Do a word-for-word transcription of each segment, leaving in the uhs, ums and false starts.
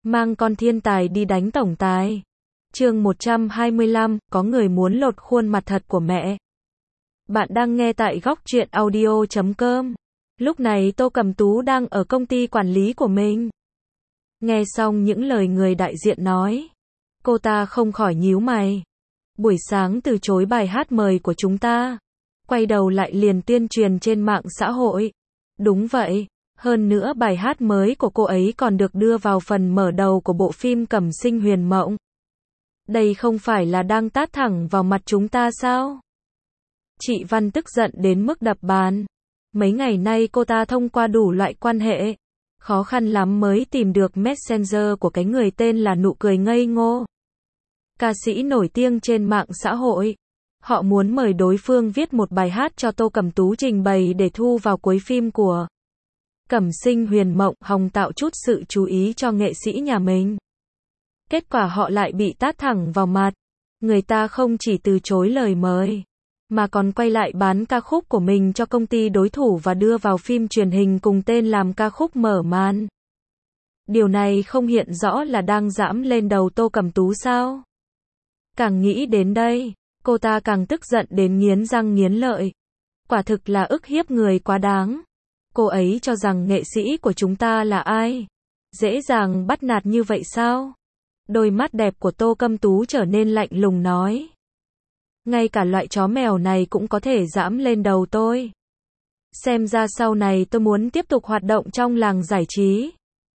Mang con thiên tài đi đánh tổng tài. Chương một trăm hai mươi lăm, có người muốn lột khuôn mặt thật của mẹ. Bạn đang nghe tại góc truyện audio chấm com. Lúc này Tô Cẩm Tú đang ở công ty quản lý của mình. Nghe xong những lời người đại diện nói, cô ta không khỏi nhíu mày. Buổi sáng từ chối bài hát mời của chúng ta, quay đầu lại liền tuyên truyền trên mạng xã hội. Đúng vậy, hơn nữa bài hát mới của cô ấy còn được đưa vào phần mở đầu của bộ phim Cẩm Sinh Huyền Mộng. Đây không phải là đang tát thẳng vào mặt chúng ta sao? Chị Văn tức giận đến mức đập bàn. Mấy ngày nay cô ta thông qua đủ loại quan hệ, khó khăn lắm mới tìm được messenger của cái người tên là Nụ Cười Ngây Ngô. Ca sĩ nổi tiếng trên mạng xã hội. Họ muốn mời đối phương viết một bài hát cho Tô Cẩm Tú trình bày để thu vào cuối phim của Cẩm Sinh Huyền Mộng, hòng tạo chút sự chú ý cho nghệ sĩ nhà mình. Kết quả họ lại bị tát thẳng vào mặt. Người ta không chỉ từ chối lời mời, mà còn quay lại bán ca khúc của mình cho công ty đối thủ và đưa vào phim truyền hình cùng tên làm ca khúc mở màn. Điều này không hiện rõ là đang giẫm lên đầu Tô Cẩm Tú sao? Càng nghĩ đến đây, cô ta càng tức giận đến nghiến răng nghiến lợi. Quả thực là ức hiếp người quá đáng. Cô ấy cho rằng nghệ sĩ của chúng ta là ai? Dễ dàng bắt nạt như vậy sao? Đôi mắt đẹp của Tô Cẩm Tú trở nên lạnh lùng nói. Ngay cả loại chó mèo này cũng có thể giẫm lên đầu tôi. Xem ra sau này tôi muốn tiếp tục hoạt động trong làng giải trí,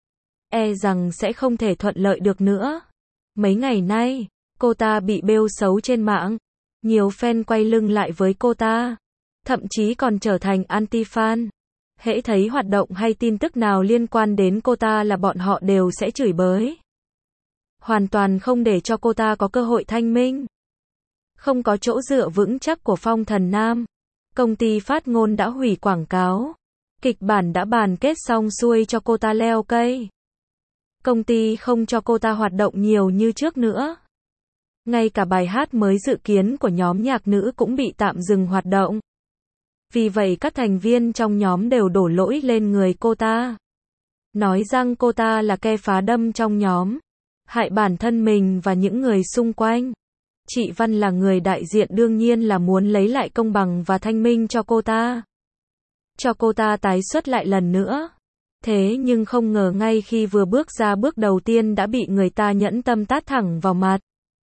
e rằng sẽ không thể thuận lợi được nữa. Mấy ngày nay, cô ta bị bêu xấu trên mạng. Nhiều fan quay lưng lại với cô ta, thậm chí còn trở thành anti-fan. Hễ thấy hoạt động hay tin tức nào liên quan đến cô ta là bọn họ đều sẽ chửi bới. Hoàn toàn không để cho cô ta có cơ hội thanh minh. Không có chỗ dựa vững chắc của Phong Thần Nam, công ty phát ngôn đã hủy quảng cáo. Kịch bản đã bàn kết xong xuôi cho cô ta leo cây. Công ty không cho cô ta hoạt động nhiều như trước nữa. Ngay cả bài hát mới dự kiến của nhóm nhạc nữ cũng bị tạm dừng hoạt động. Vì vậy các thành viên trong nhóm đều đổ lỗi lên người cô ta. Nói rằng cô ta là kẻ phá đâm trong nhóm, hại bản thân mình và những người xung quanh. Chị Văn là người đại diện đương nhiên là muốn lấy lại công bằng và thanh minh cho cô ta. Cho cô ta tái xuất lại lần nữa. Thế nhưng không ngờ ngay khi vừa bước ra bước đầu tiên đã bị người ta nhẫn tâm tát thẳng vào mặt.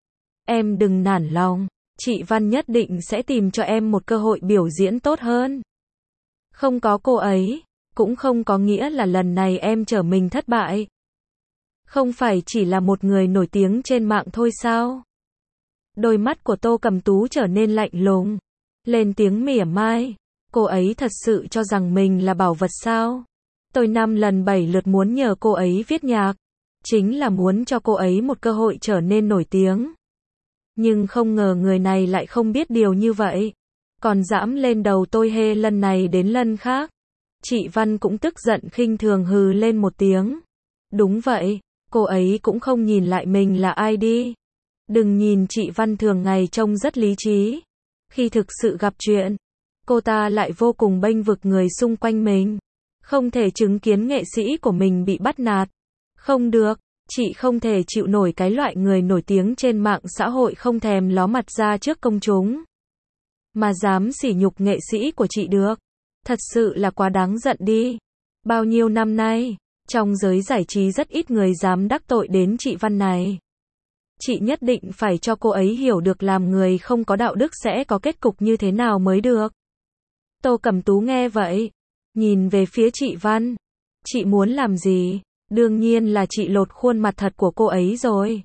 Em đừng nản lòng, chị Văn nhất định sẽ tìm cho em một cơ hội biểu diễn tốt hơn. Không có cô ấy, cũng không có nghĩa là lần này em trở mình thất bại. Không phải chỉ là một người nổi tiếng trên mạng thôi sao? Đôi mắt của Tô Cẩm Tú trở nên lạnh lùng, lên tiếng mỉa mai. Cô ấy thật sự cho rằng mình là bảo vật sao? Tôi năm lần bảy lượt muốn nhờ cô ấy viết nhạc, chính là muốn cho cô ấy một cơ hội trở nên nổi tiếng. Nhưng không ngờ người này lại không biết điều như vậy, còn giẫm lên đầu tôi hê lần này đến lần khác. Chị Văn cũng tức giận khinh thường hừ lên một tiếng. Đúng vậy, cô ấy cũng không nhìn lại mình là ai đi. Đừng nhìn chị Văn thường ngày trông rất lý trí, khi thực sự gặp chuyện, cô ta lại vô cùng bênh vực người xung quanh mình. Không thể chứng kiến nghệ sĩ của mình bị bắt nạt. Không được, chị không thể chịu nổi cái loại người nổi tiếng trên mạng xã hội không thèm ló mặt ra trước công chúng, mà dám sỉ nhục nghệ sĩ của chị được. Thật sự là quá đáng giận đi. Bao nhiêu năm nay, trong giới giải trí rất ít người dám đắc tội đến chị Văn này. Chị nhất định phải cho cô ấy hiểu được làm người không có đạo đức sẽ có kết cục như thế nào mới được. Tô Cẩm Tú nghe vậy, nhìn về phía chị Văn. Chị muốn làm gì? Đương nhiên là chị lột khuôn mặt thật của cô ấy rồi.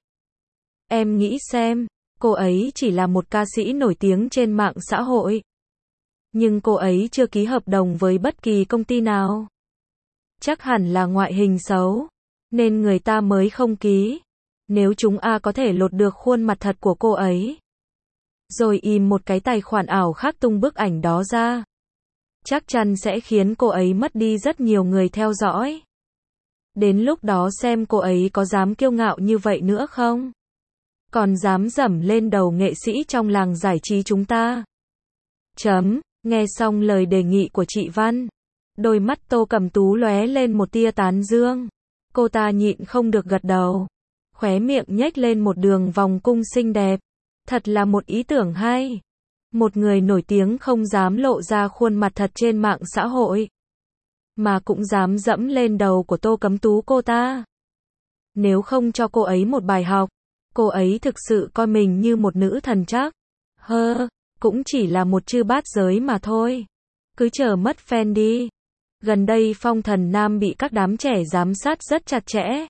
Em nghĩ xem, cô ấy chỉ là một ca sĩ nổi tiếng trên mạng xã hội. Nhưng cô ấy chưa ký hợp đồng với bất kỳ công ty nào. Chắc hẳn là ngoại hình xấu, nên người ta mới không ký. Nếu chúng a có thể lột được khuôn mặt thật của cô ấy, rồi im một cái tài khoản ảo khác tung bức ảnh đó ra, chắc chắn sẽ khiến cô ấy mất đi rất nhiều người theo dõi. Đến lúc đó xem cô ấy có dám kiêu ngạo như vậy nữa không? Còn dám dẫm lên đầu nghệ sĩ trong làng giải trí chúng ta. Chấm, nghe xong lời đề nghị của chị Văn, đôi mắt Tô Cẩm Tú lóe lên một tia tán dương. Cô ta nhịn không được gật đầu. Khóe miệng nhếch lên một đường vòng cung xinh đẹp. Thật là một ý tưởng hay. Một người nổi tiếng không dám lộ ra khuôn mặt thật trên mạng xã hội, mà cũng dám dẫm lên đầu của Tô Cấm Tú cô ta. Nếu không cho cô ấy một bài học, cô ấy thực sự coi mình như một nữ thần chắc. Hơ, cũng chỉ là một chư bát giới mà thôi. Cứ chờ mất fan đi. Gần đây Phong Thần Nam bị các đám trẻ giám sát rất chặt chẽ.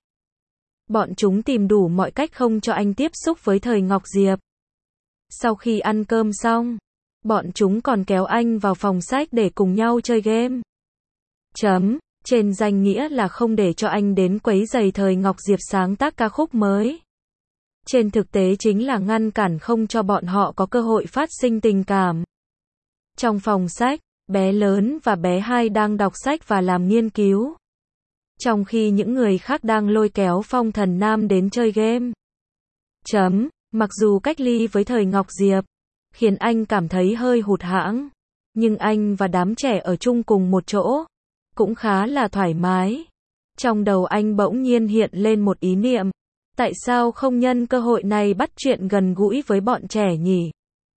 Bọn chúng tìm đủ mọi cách không cho anh tiếp xúc với Thời Ngọc Diệp. Sau khi ăn cơm xong, bọn chúng còn kéo anh vào phòng sách để cùng nhau chơi game. Chấm, trên danh nghĩa là không để cho anh đến quấy rầy Thời Ngọc Diệp sáng tác ca khúc mới. Trên thực tế chính là ngăn cản không cho bọn họ có cơ hội phát sinh tình cảm. Trong phòng sách, bé lớn và bé hai đang đọc sách và làm nghiên cứu. Trong khi những người khác đang lôi kéo Phong Thần Nam đến chơi game. Chấm, mặc dù cách ly với Thời Ngọc Diệp, khiến anh cảm thấy hơi hụt hẫng, nhưng anh và đám trẻ ở chung cùng một chỗ, cũng khá là thoải mái. Trong đầu anh bỗng nhiên hiện lên một ý niệm, tại sao không nhân cơ hội này bắt chuyện gần gũi với bọn trẻ nhỉ?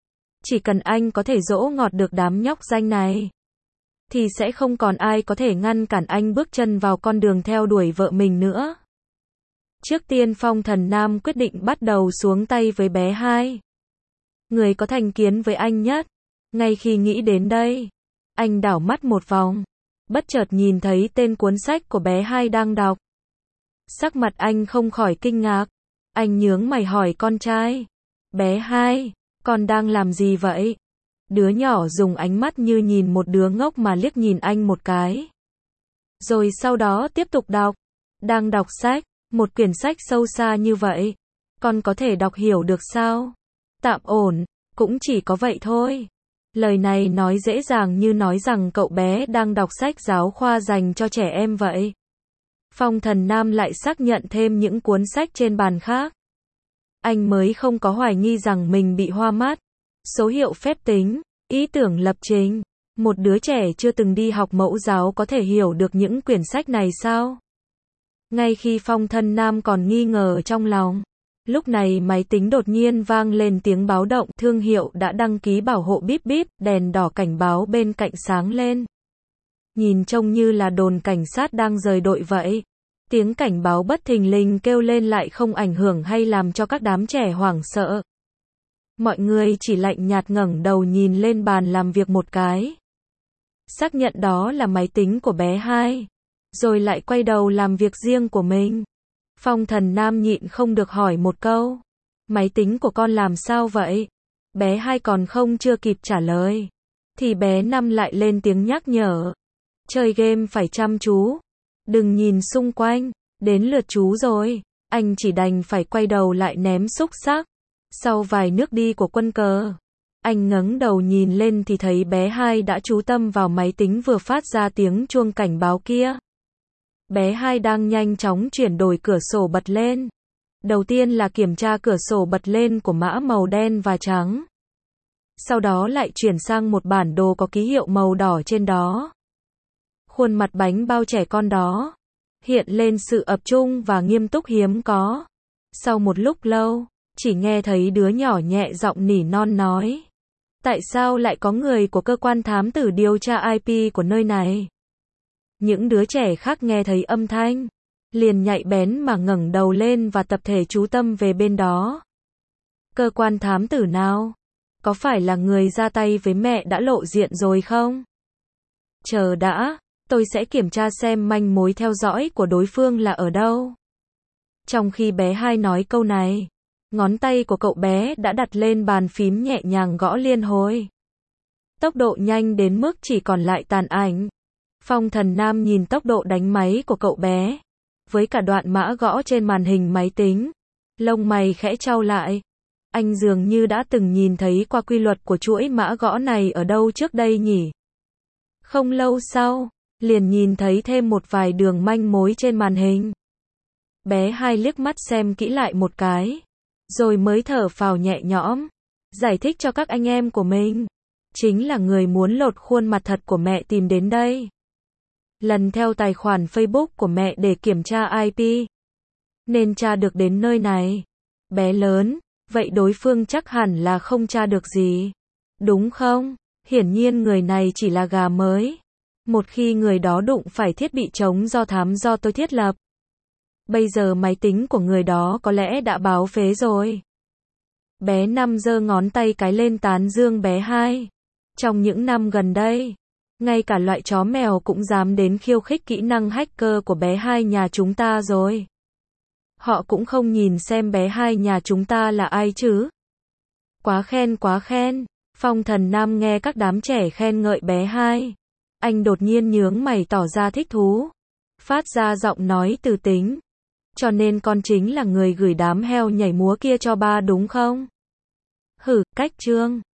Chỉ cần anh có thể dỗ ngọt được đám nhóc danh này, thì sẽ không còn ai có thể ngăn cản anh bước chân vào con đường theo đuổi vợ mình nữa. Trước tiên Phong Thần Nam quyết định bắt đầu xuống tay với bé hai. Người có thành kiến với anh nhất. Ngay khi nghĩ đến đây, anh đảo mắt một vòng, bất chợt nhìn thấy tên cuốn sách của bé hai đang đọc. Sắc mặt anh không khỏi kinh ngạc. Anh nhướng mày hỏi con trai. Bé hai, con đang làm gì vậy? Đứa nhỏ dùng ánh mắt như nhìn một đứa ngốc mà liếc nhìn anh một cái. Rồi sau đó tiếp tục đọc. Đang đọc sách, một quyển sách sâu xa như vậy. Con có thể đọc hiểu được sao? Tạm ổn, cũng chỉ có vậy thôi. Lời này nói dễ dàng như nói rằng cậu bé đang đọc sách giáo khoa dành cho trẻ em vậy. Phong Thần Nam lại xác nhận thêm những cuốn sách trên bàn khác. Anh mới không có hoài nghi rằng mình bị hoa mắt. Số hiệu phép tính, ý tưởng lập trình. Một đứa trẻ chưa từng đi học mẫu giáo có thể hiểu được những quyển sách này sao? Ngay khi Phong Thần Nam còn nghi ngờ trong lòng, lúc này máy tính đột nhiên vang lên tiếng báo động, thương hiệu đã đăng ký bảo hộ bíp bíp, đèn đỏ cảnh báo bên cạnh sáng lên. Nhìn trông như là đồn cảnh sát đang rời đội vậy. Tiếng cảnh báo bất thình lình kêu lên lại không ảnh hưởng hay làm cho các đám trẻ hoảng sợ. Mọi người chỉ lạnh nhạt ngẩng đầu nhìn lên bàn làm việc một cái. Xác nhận đó là máy tính của bé hai. Rồi lại quay đầu làm việc riêng của mình. Phong Thần Nam nhịn không được hỏi một câu. Máy tính của con làm sao vậy? Bé hai còn không chưa kịp trả lời. Thì bé năm lại lên tiếng nhắc nhở. Chơi game phải chăm chú. Đừng nhìn xung quanh. Đến lượt chú rồi. Anh chỉ đành phải quay đầu lại ném xúc xắc. Sau vài nước đi của quân cờ, anh ngẩng đầu nhìn lên thì thấy bé hai đã chú tâm vào máy tính vừa phát ra tiếng chuông cảnh báo kia. Bé hai đang nhanh chóng chuyển đổi cửa sổ bật lên. Đầu tiên là kiểm tra cửa sổ bật lên của mã màu đen và trắng. Sau đó lại chuyển sang một bản đồ có ký hiệu màu đỏ trên đó. Khuôn mặt bánh bao trẻ con đó hiện lên sự tập trung và nghiêm túc hiếm có. Sau một lúc lâu, chỉ nghe thấy đứa nhỏ nhẹ giọng nỉ non nói. Tại sao lại có người của cơ quan thám tử điều tra i pê của nơi này? Những đứa trẻ khác nghe thấy âm thanh, liền nhạy bén mà ngẩng đầu lên và tập thể chú tâm về bên đó. Cơ quan thám tử nào? Có phải là người ra tay với mẹ đã lộ diện rồi không? Chờ đã, tôi sẽ kiểm tra xem manh mối theo dõi của đối phương là ở đâu. Trong khi bé hai nói câu này, ngón tay của cậu bé đã đặt lên bàn phím nhẹ nhàng gõ liên hồi. Tốc độ nhanh đến mức chỉ còn lại tàn ảnh. Phong Thần Nam nhìn tốc độ đánh máy của cậu bé, với cả đoạn mã gõ trên màn hình máy tính. Lông mày khẽ chau lại. Anh dường như đã từng nhìn thấy qua quy luật của chuỗi mã gõ này ở đâu trước đây nhỉ? Không lâu sau, liền nhìn thấy thêm một vài đường manh mối trên màn hình. Bé hai liếc mắt xem kỹ lại một cái, rồi mới thở phào nhẹ nhõm, giải thích cho các anh em của mình. Chính là người muốn lột khuôn mặt thật của mẹ tìm đến đây. lần theo tài khoản Facebook của mẹ để kiểm tra i pê. Nên tra được đến nơi này. Bé lớn, vậy đối phương chắc hẳn là không tra được gì. Đúng không? Hiển nhiên người này chỉ là gà mới. Một khi người đó đụng phải thiết bị chống do thám do tôi thiết lập. Bây giờ máy tính của người đó có lẽ đã báo phế rồi. Bé năm giơ ngón tay cái lên tán dương bé hai. Trong những năm gần đây, ngay cả loại chó mèo cũng dám đến khiêu khích kỹ năng hacker của bé hai nhà chúng ta rồi. Họ cũng không nhìn xem bé hai nhà chúng ta là ai chứ. Quá khen quá khen. Phong Thần Nam nghe các đám trẻ khen ngợi bé hai. Anh đột nhiên nhướng mày tỏ ra thích thú. Phát ra giọng nói từ tính. Cho nên con chính là người gửi đám heo nhảy múa kia cho ba đúng không? Hử, cách trương.